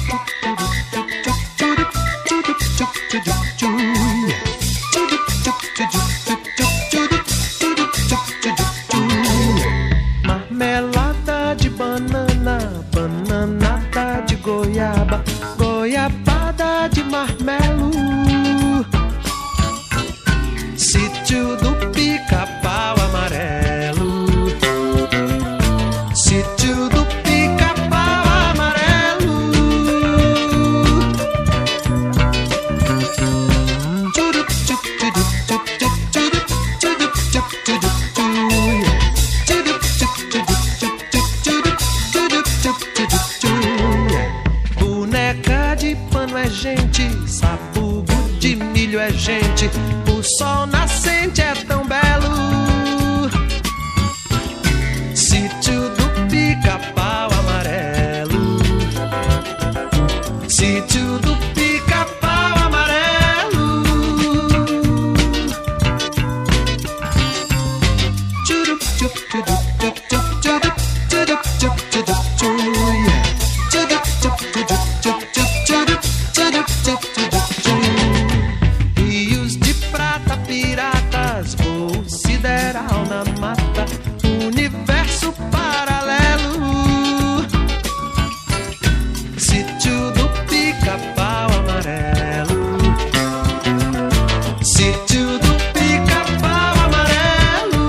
Marmelada de banana, bananada de goiaba, goiabada de marmelo. Sítio do Pica-Pau Amarelo, sítio do Pica-Pau Amarelo. Boneca de pano é gente, sabugo de milho é gente, o sol nascente é tão belo. Sítio do Pica-Pau Amarelo, sítio do Pica-Pau Amarelo. Rios de prata, piratas, voo sideral na mata, universo paralelo. Sítio do Pica-Pau Amarelo, sítio do Pica-Pau Amarelo.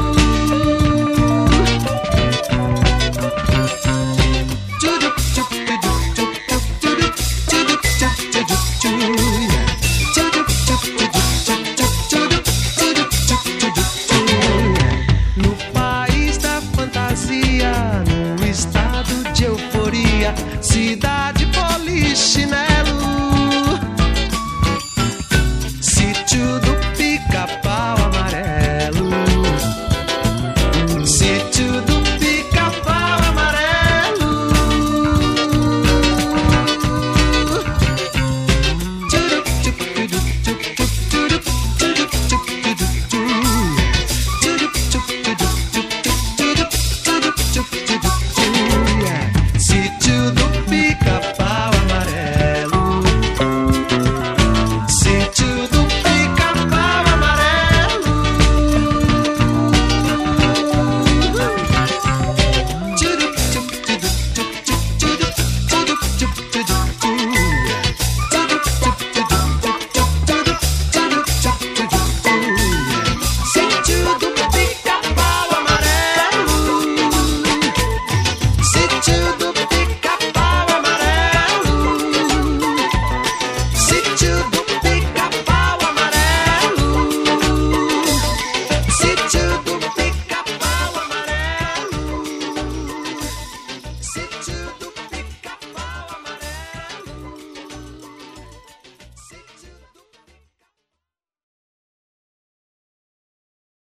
No país da fantasia, num estado de euforia, cidade polichinela.